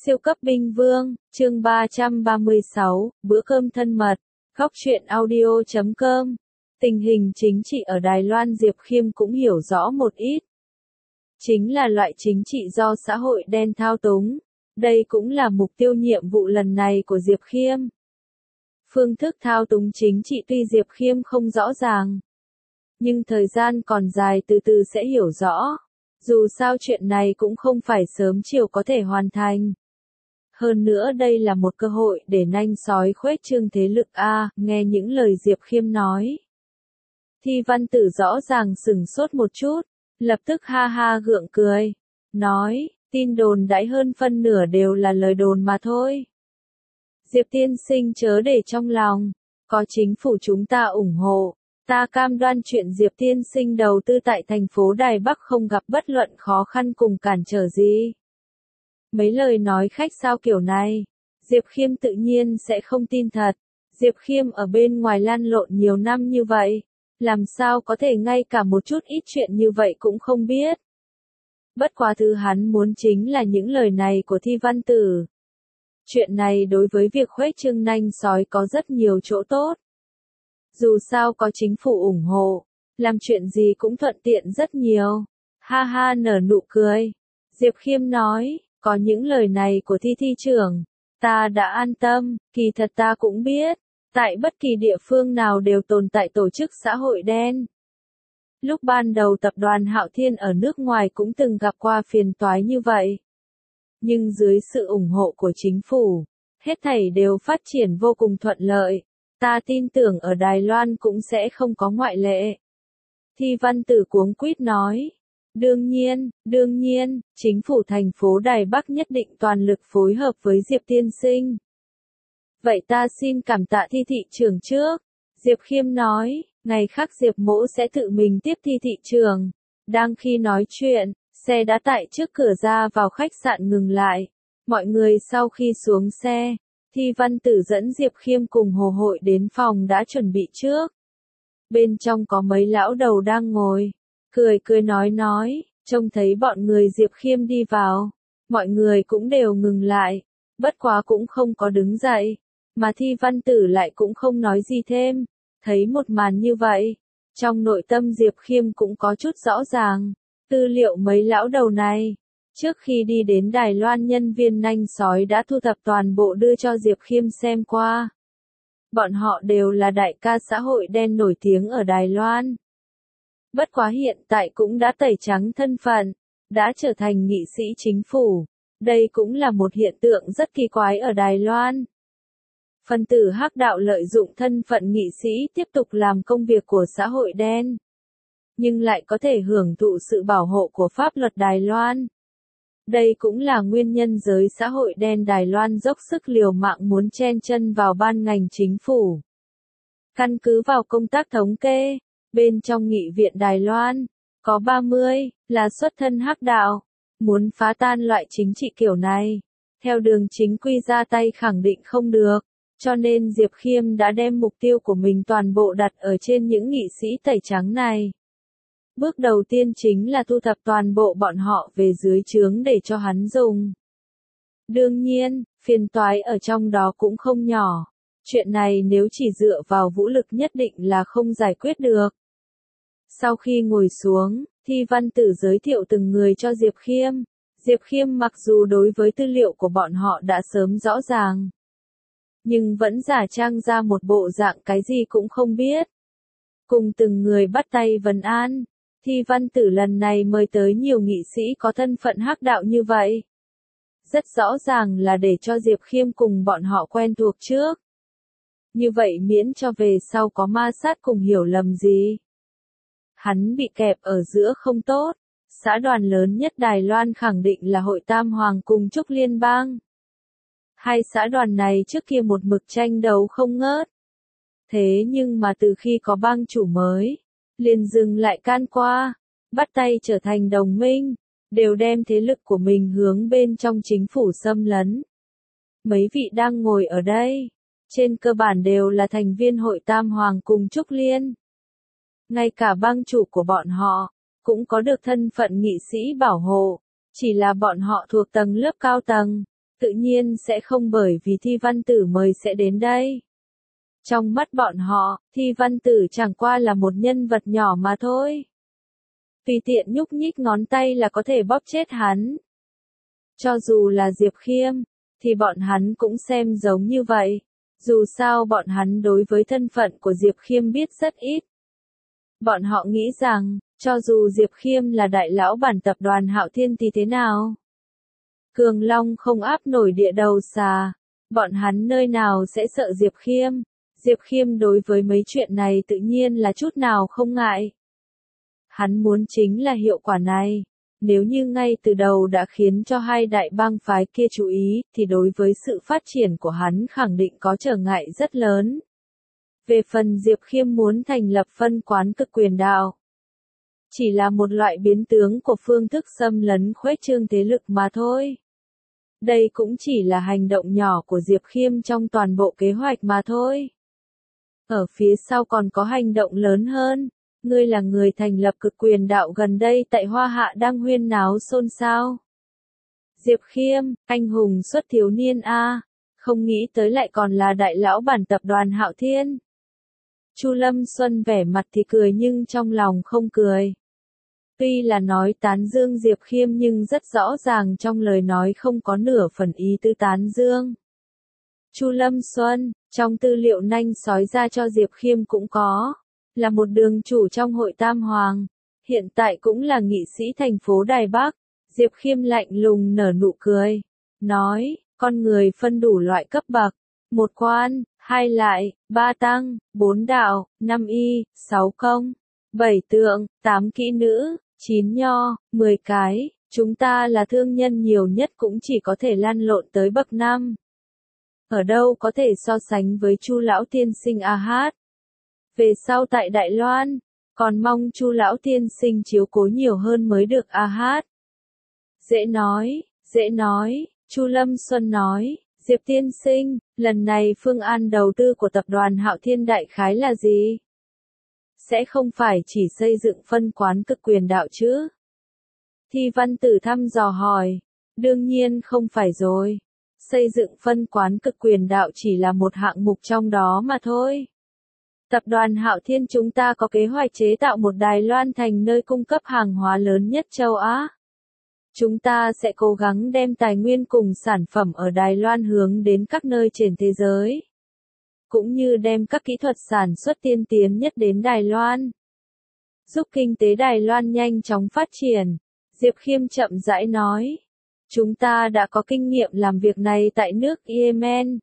Siêu cấp binh vương, chương 336, bữa cơm thân mật, góc truyện audio.com. Tình hình chính trị ở Đài Loan Diệp Khiêm cũng hiểu rõ một ít. Chính là loại chính trị do xã hội đen thao túng. Đây cũng là mục tiêu nhiệm vụ lần này của Diệp Khiêm. Phương thức thao túng chính trị tuy Diệp Khiêm không rõ ràng, nhưng thời gian còn dài, từ từ sẽ hiểu rõ. Dù sao chuyện này cũng không phải sớm chiều có thể hoàn thành. Hơn nữa đây là một cơ hội để nanh sói khuếch trương thế lực nghe những lời Diệp Khiêm nói. Thi Văn Tử rõ ràng sửng sốt một chút, lập tức ha ha gượng cười, nói, tin đồn đãi hơn phân nửa đều là lời đồn mà thôi. Diệp tiên sinh chớ để trong lòng, có chính phủ chúng ta ủng hộ, ta cam đoan chuyện Diệp tiên sinh đầu tư tại thành phố Đài Bắc không gặp bất luận khó khăn cùng cản trở gì. Mấy lời nói khách sao kiểu này, Diệp Khiêm tự nhiên sẽ không tin thật. Diệp Khiêm ở bên ngoài lăn lộn nhiều năm như vậy, làm sao có thể ngay cả một chút ít chuyện như vậy cũng không biết. Bất quá thứ hắn muốn chính là những lời này của Thi Văn Tử. Chuyện này đối với việc khuếch trương nanh sói có rất nhiều chỗ tốt. Dù sao có chính phủ ủng hộ, làm chuyện gì cũng thuận tiện rất nhiều. Ha ha nở nụ cười. Diệp Khiêm nói, có những lời này của Thi trưởng, ta đã an tâm, kỳ thật ta cũng biết, tại bất kỳ địa phương nào đều tồn tại tổ chức xã hội đen. Lúc ban đầu tập đoàn Hạo Thiên ở nước ngoài cũng từng gặp qua phiền toái như vậy. Nhưng dưới sự ủng hộ của chính phủ, hết thảy đều phát triển vô cùng thuận lợi. Ta tin tưởng ở Đài Loan cũng sẽ không có ngoại lệ. Thi Văn Tử cuống quýt nói. Đương nhiên, chính phủ thành phố Đài Bắc nhất định toàn lực phối hợp với Diệp tiên sinh. Vậy ta xin cảm tạ Thi thị trưởng trước. Diệp Khiêm nói, ngày khác Diệp mỗ sẽ tự mình tiếp Thi thị trưởng. Đang khi nói chuyện, xe đã tại trước cửa ra vào khách sạn ngừng lại. Mọi người sau khi xuống xe, Thi Văn Tử dẫn Diệp Khiêm cùng Hồ Hội đến phòng đã chuẩn bị trước. Bên trong có mấy lão đầu đang ngồi, cười nói, trông thấy bọn người Diệp Khiêm đi vào, mọi người cũng đều ngừng lại, bất quá cũng không có đứng dậy, mà Thi Văn Tử lại cũng không nói gì thêm. Thấy một màn như vậy, trong nội tâm Diệp Khiêm cũng có chút rõ ràng, tư liệu mấy lão đầu này, trước khi đi đến Đài Loan nhân viên nanh sói đã thu thập toàn bộ đưa cho Diệp Khiêm xem qua. Bọn họ đều là đại ca xã hội đen nổi tiếng ở Đài Loan. Bất quá hiện tại cũng đã tẩy trắng thân phận, đã trở thành nghị sĩ chính phủ. Đây cũng là một hiện tượng rất kỳ quái ở Đài Loan. Phần tử hắc đạo lợi dụng thân phận nghị sĩ tiếp tục làm công việc của xã hội đen, nhưng lại có thể hưởng thụ sự bảo hộ của pháp luật Đài Loan. Đây cũng là nguyên nhân giới xã hội đen Đài Loan dốc sức liều mạng muốn chen chân vào ban ngành chính phủ. Căn cứ vào công tác thống kê, bên trong nghị viện Đài Loan, có 30 là xuất thân hắc đạo. Muốn phá tan loại chính trị kiểu này, theo đường chính quy ra tay khẳng định không được, cho nên Diệp Khiêm đã đem mục tiêu của mình toàn bộ đặt ở trên những nghị sĩ tẩy trắng này. Bước đầu tiên chính là thu thập toàn bộ bọn họ về dưới trướng để cho hắn dùng. Đương nhiên, phiền toái ở trong đó cũng không nhỏ. Chuyện này nếu chỉ dựa vào vũ lực nhất định là không giải quyết được. Sau khi ngồi xuống, Thi Văn Tử giới thiệu từng người cho Diệp Khiêm. Diệp Khiêm mặc dù đối với tư liệu của bọn họ đã sớm rõ ràng, nhưng vẫn giả trang ra một bộ dạng cái gì cũng không biết. Cùng từng người bắt tay vấn an, Thi Văn Tử lần này mời tới nhiều nghị sĩ có thân phận hắc đạo như vậy. Rất rõ ràng là để cho Diệp Khiêm cùng bọn họ quen thuộc trước. Như vậy miễn cho về sau có ma sát cùng hiểu lầm gì. Hắn bị kẹp ở giữa không tốt. Xã đoàn lớn nhất Đài Loan khẳng định là Hội Tam Hoàng cùng Trúc Liên bang. Hai xã đoàn này trước kia một mực tranh đấu không ngớt. Thế nhưng mà từ khi có bang chủ mới, liền dừng lại can qua, bắt tay trở thành đồng minh, đều đem thế lực của mình hướng bên trong chính phủ xâm lấn. Mấy vị đang ngồi ở đây, trên cơ bản đều là thành viên Hội Tam Hoàng cùng Trúc Liên. Ngay cả bang chủ của bọn họ, cũng có được thân phận nghị sĩ bảo hộ, chỉ là bọn họ thuộc tầng lớp cao tầng, tự nhiên sẽ không bởi vì Thi Văn Tử mời sẽ đến đây. Trong mắt bọn họ, Thi Văn Tử chẳng qua là một nhân vật nhỏ mà thôi. Tùy tiện nhúc nhích ngón tay là có thể bóp chết hắn. Cho dù là Diệp Khiêm, thì bọn hắn cũng xem giống như vậy. Dù sao bọn hắn đối với thân phận của Diệp Khiêm biết rất ít. Bọn họ nghĩ rằng, cho dù Diệp Khiêm là đại lão bản tập đoàn Hạo Thiên thì thế nào? Cường Long không áp nổi địa đầu xà. Bọn hắn nơi nào sẽ sợ Diệp Khiêm? Diệp Khiêm đối với mấy chuyện này tự nhiên là chút nào không ngại. Hắn muốn chính là hiệu quả này. Nếu như ngay từ đầu đã khiến cho hai đại bang phái kia chú ý, thì đối với sự phát triển của hắn khẳng định có trở ngại rất lớn. Về phần Diệp Khiêm muốn thành lập phân quán cực quyền đạo, chỉ là một loại biến tướng của phương thức xâm lấn khuếch trương thế lực mà thôi. Đây cũng chỉ là hành động nhỏ của Diệp Khiêm trong toàn bộ kế hoạch mà thôi. Ở phía sau còn có hành động lớn hơn. Ngươi là người thành lập cực quyền đạo gần đây tại Hoa Hạ đang huyên náo xôn xao. Diệp Khiêm, anh hùng xuất thiếu niên a, không nghĩ tới lại còn là đại lão bản tập đoàn Hạo Thiên. Chu Lâm Xuân vẻ mặt thì cười nhưng trong lòng không cười. Tuy là nói tán dương Diệp Khiêm nhưng rất rõ ràng trong lời nói không có nửa phần ý tứ tán dương. Chu Lâm Xuân, trong tư liệu nanh sói ra cho Diệp Khiêm cũng có. Là một đường chủ trong hội Tam Hoàng, hiện tại cũng là nghị sĩ thành phố Đài Bắc. Diệp Khiêm lạnh lùng nở nụ cười, nói, con người phân đủ loại cấp bậc, 1 quan, 2 lại, 3 tăng, 4 đạo, 5 y, 6 công, 7 tượng, 8 kỹ nữ, 9 nho, 10 cái, chúng ta là thương nhân nhiều nhất cũng chỉ có thể lăn lộn tới bậc 5. Ở đâu có thể so sánh với Chu lão tiên sinh a hát. Về sau tại Đài Loan, còn mong Chu lão tiên sinh chiếu cố nhiều hơn mới được a hát. Dễ nói, Chu Lâm Xuân nói, Diệp tiên sinh, lần này phương án đầu tư của tập đoàn Hạo Thiên đại khái là gì? Sẽ không phải chỉ xây dựng phân quán cực quyền đạo chứ? Thi Văn Tử thăm dò hỏi, đương nhiên không phải rồi. Xây dựng phân quán cực quyền đạo chỉ là một hạng mục trong đó mà thôi. Tập đoàn Hạo Thiên chúng ta có kế hoạch chế tạo một Đài Loan thành nơi cung cấp hàng hóa lớn nhất châu Á. Chúng ta sẽ cố gắng đem tài nguyên cùng sản phẩm ở Đài Loan hướng đến các nơi trên thế giới. Cũng như đem các kỹ thuật sản xuất tiên tiến nhất đến Đài Loan. Giúp kinh tế Đài Loan nhanh chóng phát triển. Diệp Khiêm chậm rãi nói. Chúng ta đã có kinh nghiệm làm việc này tại nước Yemen.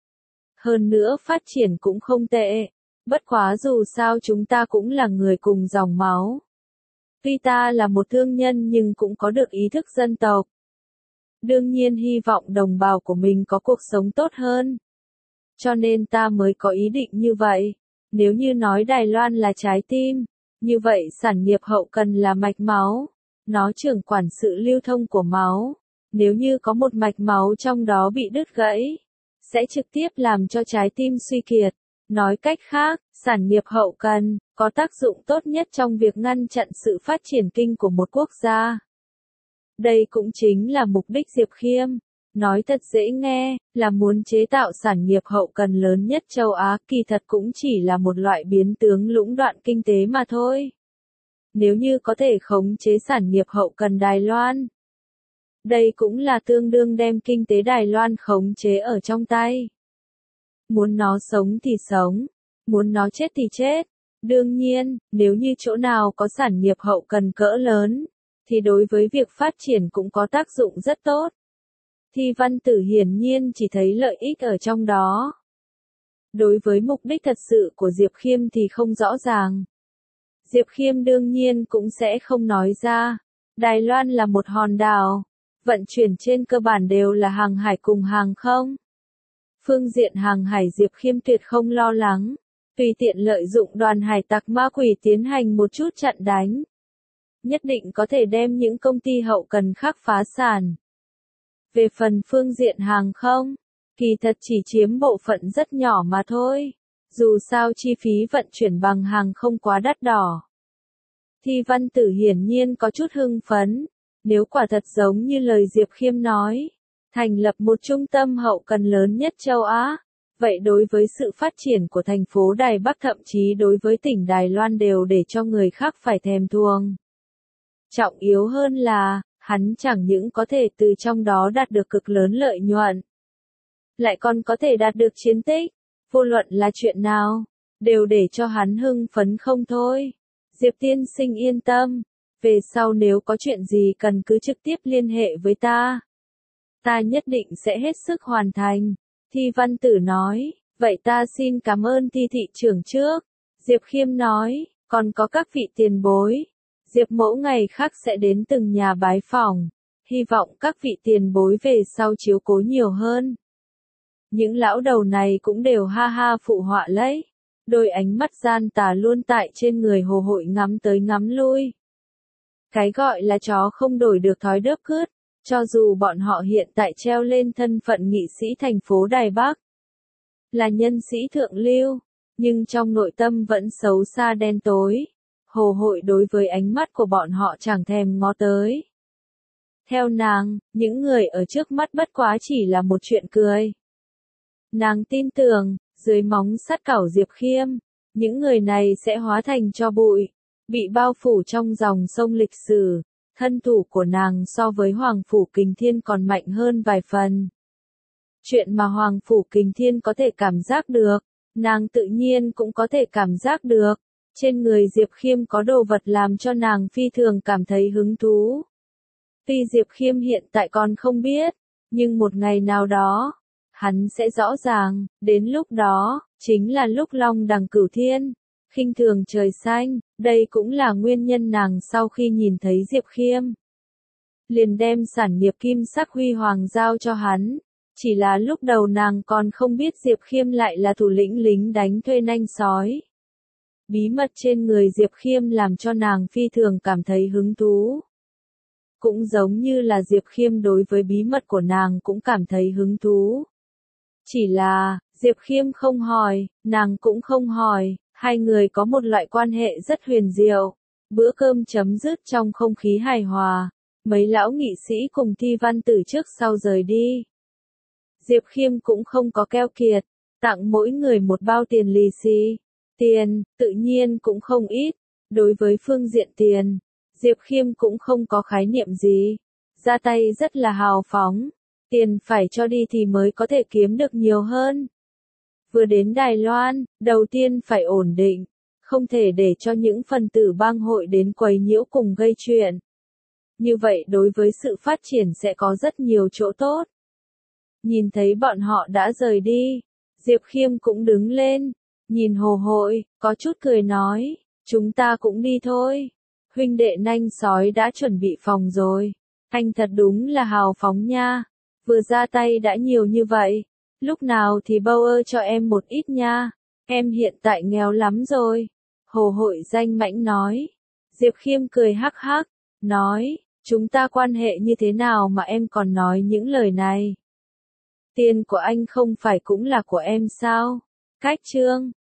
Hơn nữa phát triển cũng không tệ. Bất quá dù sao chúng ta cũng là người cùng dòng máu. Tuy ta là một thương nhân nhưng cũng có được ý thức dân tộc. Đương nhiên hy vọng đồng bào của mình có cuộc sống tốt hơn. Cho nên ta mới có ý định như vậy. Nếu như nói Đài Loan là trái tim, như vậy sản nghiệp hậu cần là mạch máu. Nó trưởng quản sự lưu thông của máu. Nếu như có một mạch máu trong đó bị đứt gãy, sẽ trực tiếp làm cho trái tim suy kiệt. Nói cách khác, sản nghiệp hậu cần có tác dụng tốt nhất trong việc ngăn chặn sự phát triển kinh của một quốc gia. Đây cũng chính là mục đích Diệp Khiêm. Nói thật dễ nghe, là muốn chế tạo sản nghiệp hậu cần lớn nhất châu Á, kỳ thật cũng chỉ là một loại biến tướng lũng đoạn kinh tế mà thôi. Nếu như có thể khống chế sản nghiệp hậu cần Đài Loan, đây cũng là tương đương đem kinh tế Đài Loan khống chế ở trong tay. Muốn nó sống thì sống, muốn nó chết thì chết. Đương nhiên, nếu như chỗ nào có sản nghiệp hậu cần cỡ lớn, thì đối với việc phát triển cũng có tác dụng rất tốt. Thi Văn Tử hiển nhiên chỉ thấy lợi ích ở trong đó. Đối với mục đích thật sự của Diệp Khiêm thì không rõ ràng. Diệp Khiêm đương nhiên cũng sẽ không nói ra. Đài Loan là một hòn đảo, vận chuyển trên cơ bản đều là hàng hải cùng hàng không. Phương diện hàng hải Diệp Khiêm tuyệt không lo lắng, tùy tiện lợi dụng đoàn hải tặc ma quỷ tiến hành một chút chặn đánh. Nhất định có thể đem những công ty hậu cần khác phá sản. Về phần phương diện hàng không, kỳ thật chỉ chiếm bộ phận rất nhỏ mà thôi. Dù sao chi phí vận chuyển bằng hàng không quá đắt đỏ. Thi Văn Tử hiển nhiên có chút hưng phấn. Nếu quả thật giống như lời Diệp Khiêm nói, thành lập một trung tâm hậu cần lớn nhất châu Á. Vậy đối với sự phát triển của thành phố Đài Bắc thậm chí đối với tỉnh Đài Loan đều để cho người khác phải thèm thuồng. Trọng yếu hơn là, hắn chẳng những có thể từ trong đó đạt được cực lớn lợi nhuận, lại còn có thể đạt được chiến tích, vô luận là chuyện nào, đều để cho hắn hưng phấn không thôi. Diệp tiên sinh yên tâm, về sau nếu có chuyện gì cần cứ trực tiếp liên hệ với ta. Ta nhất định sẽ hết sức hoàn thành. Thi Văn Tử nói, vậy ta xin cảm ơn Thi thị trưởng trước. Diệp Khiêm nói, còn có các vị tiền bối. Diệp mẫu ngày khác sẽ đến từng nhà bái phỏng, hy vọng các vị tiền bối về sau chiếu cố nhiều hơn. Những lão đầu này cũng đều ha ha phụ họa lấy, đôi ánh mắt gian tà luôn tại trên người Hồ Hội ngắm tới ngắm lui. Cái gọi là chó không đổi được thói đớp cứt, cho dù bọn họ hiện tại treo lên thân phận nghị sĩ thành phố Đài Bắc, là nhân sĩ thượng lưu, nhưng trong nội tâm vẫn xấu xa đen tối. Hồ Hội đối với ánh mắt của bọn họ chẳng thèm ngó tới. Theo nàng, những người ở trước mắt bất quá chỉ là một chuyện cười. Nàng tin tưởng, dưới móng sắt cảo Diệp Khiêm, những người này sẽ hóa thành tro bụi, bị bao phủ trong dòng sông lịch sử. Thân thủ của nàng so với Hoàng Phủ Kình Thiên còn mạnh hơn vài phần. Chuyện mà Hoàng Phủ Kình Thiên có thể cảm giác được, nàng tự nhiên cũng có thể cảm giác được. Trên người Diệp Khiêm có đồ vật làm cho nàng phi thường cảm thấy hứng thú. Tuy Diệp Khiêm hiện tại còn không biết, nhưng một ngày nào đó, hắn sẽ rõ ràng, đến lúc đó, chính là lúc Long Đằng Cửu Thiên, khinh thường trời xanh, đây cũng là nguyên nhân nàng sau khi nhìn thấy Diệp Khiêm. Liền đem sản nghiệp kim sắc huy hoàng giao cho hắn, chỉ là lúc đầu nàng còn không biết Diệp Khiêm lại là thủ lĩnh lính đánh thuê nanh sói. Bí mật trên người Diệp Khiêm làm cho nàng phi thường cảm thấy hứng thú. Cũng giống như là Diệp Khiêm đối với bí mật của nàng cũng cảm thấy hứng thú. Chỉ là, Diệp Khiêm không hỏi, nàng cũng không hỏi, hai người có một loại quan hệ rất huyền diệu. Bữa cơm chấm dứt trong không khí hài hòa, mấy lão nghị sĩ cùng Thi Văn Tử trước sau rời đi. Diệp Khiêm cũng không có keo kiệt, tặng mỗi người một bao tiền lì xì. Tiền, tự nhiên cũng không ít. Đối với phương diện tiền, Diệp Khiêm cũng không có khái niệm gì. Ra tay rất là hào phóng. Tiền phải cho đi thì mới có thể kiếm được nhiều hơn. Vừa đến Đài Loan, đầu tiên phải ổn định. Không thể để cho những phần tử bang hội đến quấy nhiễu cùng gây chuyện. Như vậy đối với sự phát triển sẽ có rất nhiều chỗ tốt. Nhìn thấy bọn họ đã rời đi, Diệp Khiêm cũng đứng lên. Nhìn Hồ Hội, có chút cười nói, chúng ta cũng đi thôi. Huynh đệ nanh sói đã chuẩn bị phòng rồi. Anh thật đúng là hào phóng nha. Vừa ra tay đã nhiều như vậy. Lúc nào thì bâu ơ cho em một ít nha. Em hiện tại nghèo lắm rồi. Hồ Hội danh mãnh nói. Diệp Khiêm cười hắc hắc, nói, chúng ta quan hệ như thế nào mà em còn nói những lời này. Tiền của anh không phải cũng là của em sao? Cách chương